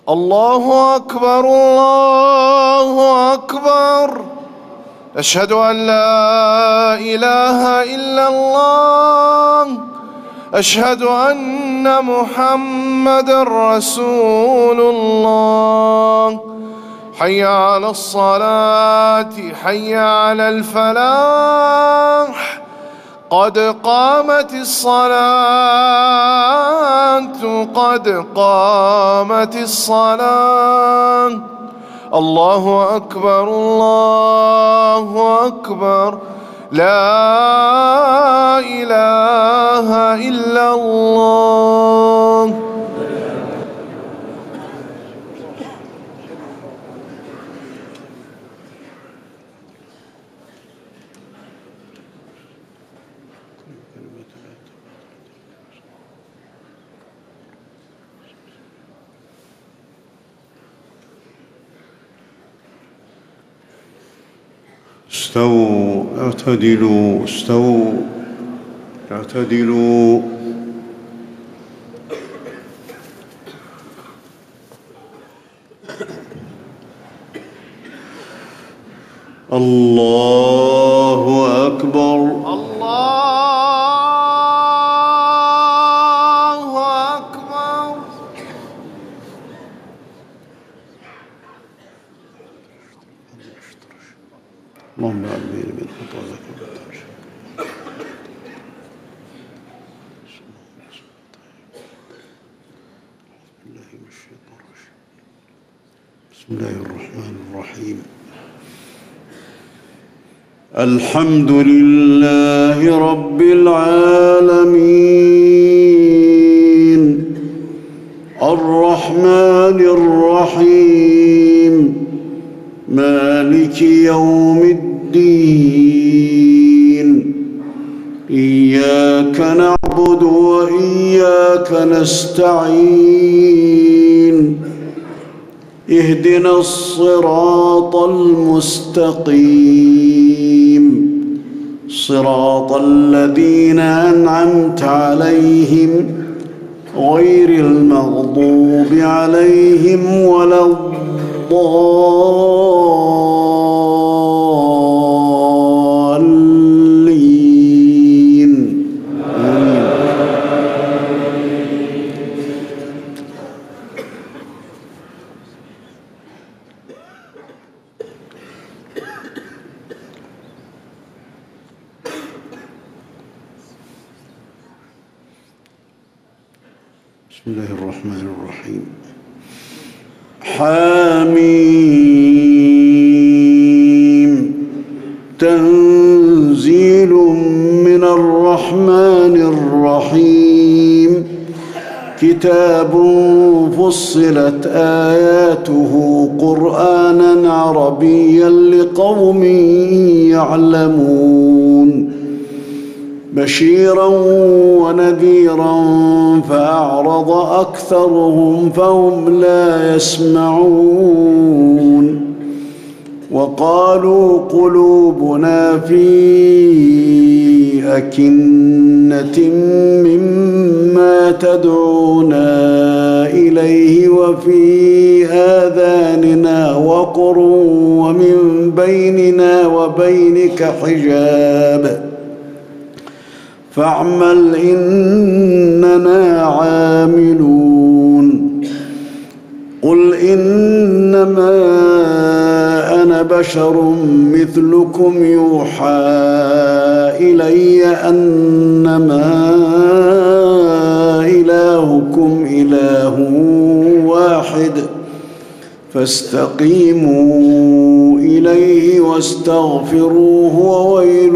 الله أكبر الله أكبر. أشهد أن لا إله إلا الله. أشهد أن محمدًا رسول الله. حي على الصلاة حي على الفلاح. قد قامت الصلاة قد قامت الصلاة. الله أكبر الله أكبر. لا إله إلا الله. استووا اعتدلوا استووا اعتدلوا. الله أكبر الله أكبر. اللهم لا بين من خطاك بسم الله الرحمن الرحيم. الحمد لله رب العالمين الرحمن الرحيم مالك يوم الدين. إياك نعبد وإياك نستعين. اهدنا الصراط المستقيم صراط الذين أنعمت عليهم غير المغضوب عليهم ولا الضالين. بسم الله الرحمن الرحيم. حميم تنزيل من الرحمن الرحيم. كتاب فصلت آياته قرآنا عربيا لقوم يعلمون. بشيرا ونذيرا فأعرض أكثرهم فهم لا يسمعون. وقالوا قلوبنا في أكنة مما تدعونا إليه وفي آذاننا وقر ومن بيننا وبينك حجاب فاعمل إننا عاملون. قل إنما أنا بشر مثلكم يوحى إلي أنما إلهكم إله واحد فاستقيموا إليه واستغفروه وويل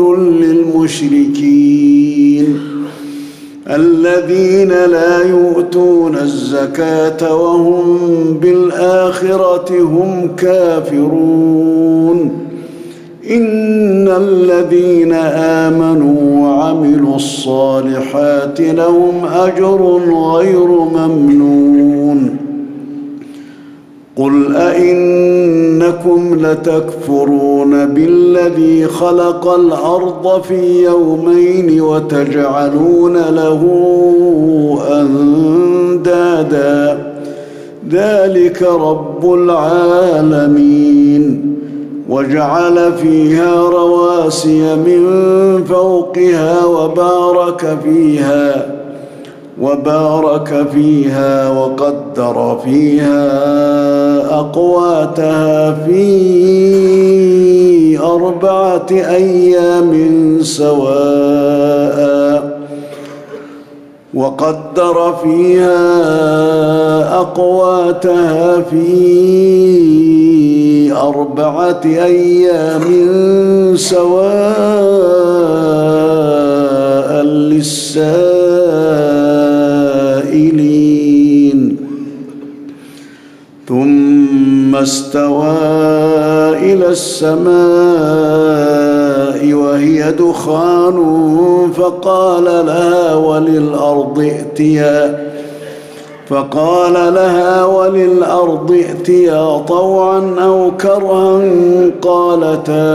للمشركين الذين لا يؤتون الزكاة وهم بالآخرة هم كافرون. إن الذين آمنوا وعملوا الصالحات لهم أجر غير ممنون. قل أئنكم لتكفرون بالذي خلق الأرض في يومين وتجعلون له أندادا ذلك رب العالمين. وجعل فيها رواسي من فوقها وبارك فيها وقدر فيها أقواتها في 4 أيام سواء للسائلين. ثم استوى إلى السماء وهي دخان فقال لها وللأرض ائتيا طوعا أو كرها قالتا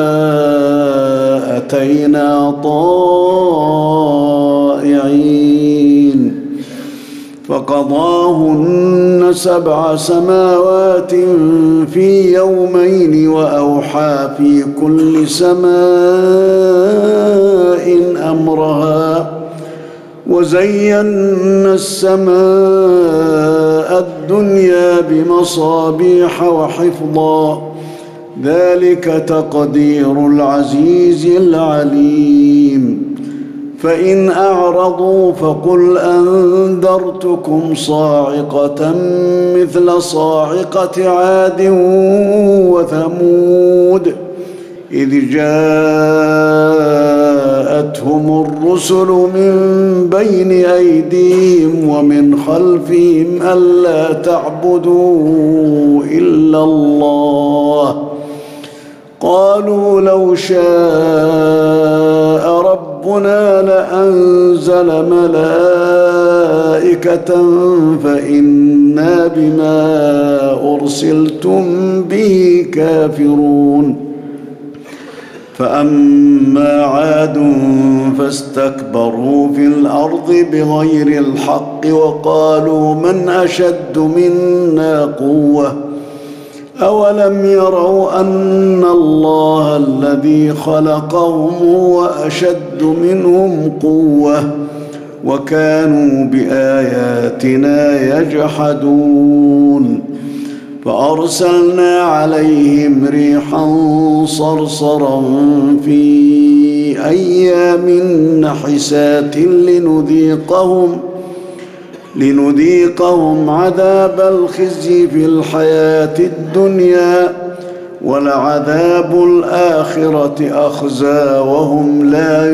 أتينا طائعين. فقضاهن 7 سماوات في يومين وأوحى في كل سماء أمرها وزينا السماء الدنيا بمصابيح وحفظا ذلك تقدير العزيز العليم. فإن أعرضوا فقل أنذرتكم صاعقة مثل صاعقة عاد وثمود إذ جاءتهم الرسل من بين أيديهم ومن خلفهم ألا تعبدوا إلا الله قالوا لو شاء ربنا لأنزل ملائكة فإنا بما أرسلتم به كافرون. فأما عاد فاستكبروا في الأرض بغير الحق وقالوا من أشد منا قوة أولم يروا أن الله الذي خلقهم هو أشد منهم قوة وكانوا بآياتنا يجحدون. فأرسلنا عليهم ريحا صرصرا في أيام نحسات لنذيقهم عذاب الخزي في الحياة الدنيا ولعذاب الآخرة أخزى وهم لا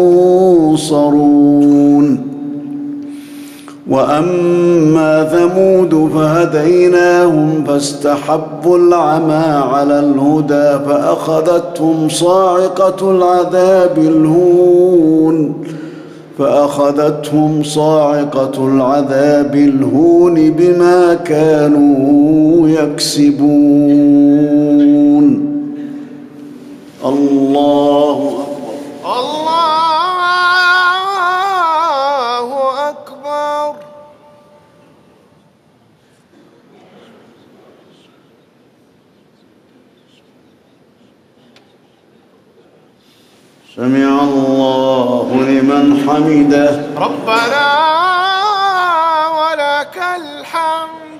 ينصرون. وأما ثمود فهديناهم فاستحبوا العمى على الهدى فأخذتهم صاعقة العذاب الهون بما كانوا يكسبون. الله أكبر. الله أكبر. سمع الله لمن حمده. ربنا ولك الحمد.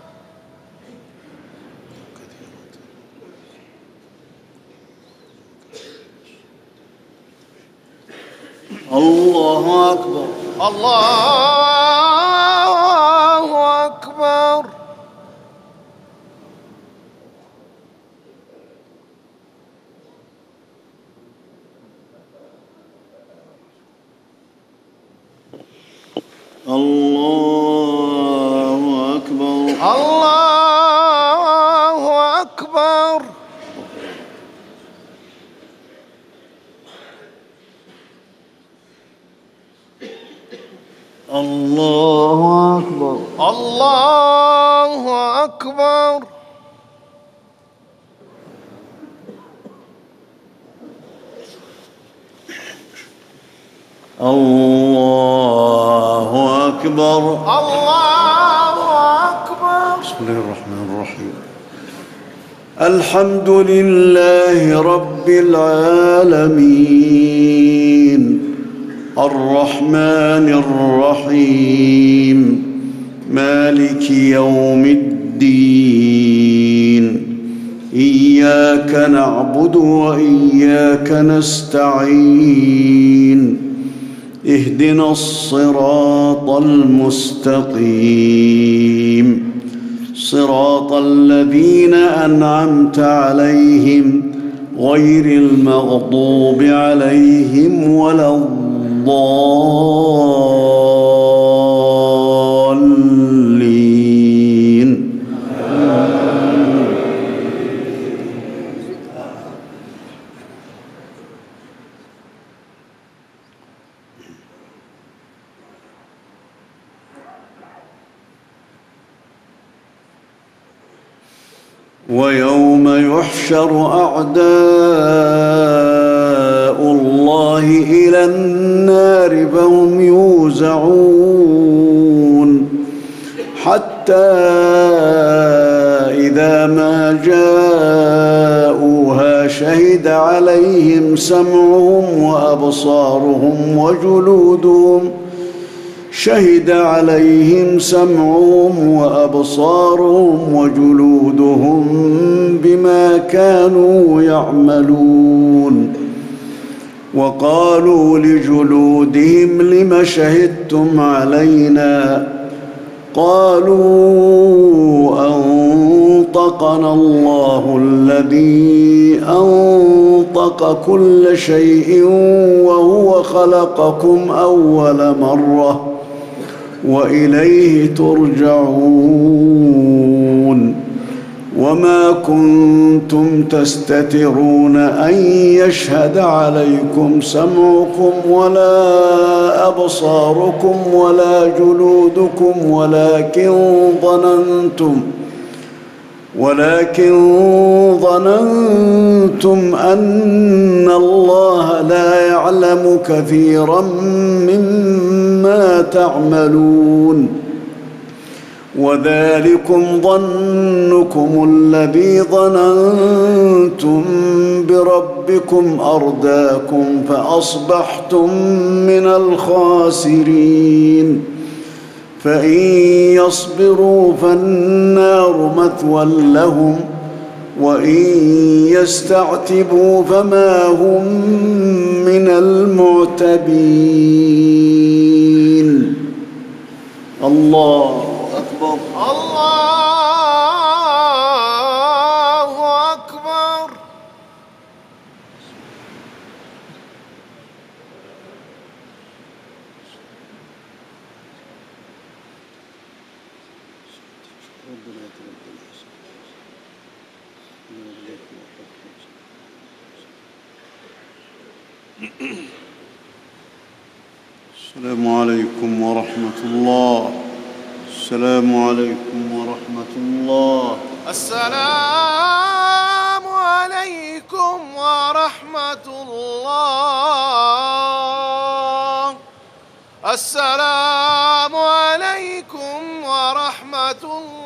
الله أكبر. الله أكبر. الله أكبر. الله أكبر. الله أكبر. الله أكبر. الله أكبر. الله أكبر. بسم الله الرحمن الرحيم. الحمد لله رب العالمين الرحمن الرحيم مالك يوم الدين إياك نعبد وإياك نستعين اهدنا الصراط المستقيم صراط الذين أنعمت عليهم غير المغضوب عليهم ولا الضالين. ويوم يحشر أعداء الله إلى النار فهم يوزعون حتى إذا ما جاءوها شهد عليهم سمعهم وأبصارهم وجلودهم بما كانوا يعملون. وقالوا لجلودهم لم شهدتم علينا قالوا أنطقنا الله الذي أنطق كل شيء وهو خلقكم أول مرة وإليه ترجعون. وما كنتم تستترون أن يشهد عليكم سمعكم ولا أبصاركم ولا جلودكم ولكن ظننتم أن الله لا يعلم كثيرا مما تعملون. وذلكم ظنكم الذي ظننتم بربكم أرداكم فأصبحتم من الخاسرين. فإن يصبروا فالنار مثوى لهم وإن يستعتبوا فما هم من المعتبين. الله أكبر. الله أكبر. السلام عليكم ورحمة الله. السلام عليكم ورحمة الله. السلام عليكم ورحمة الله. السلام عليكم ورحمة الله.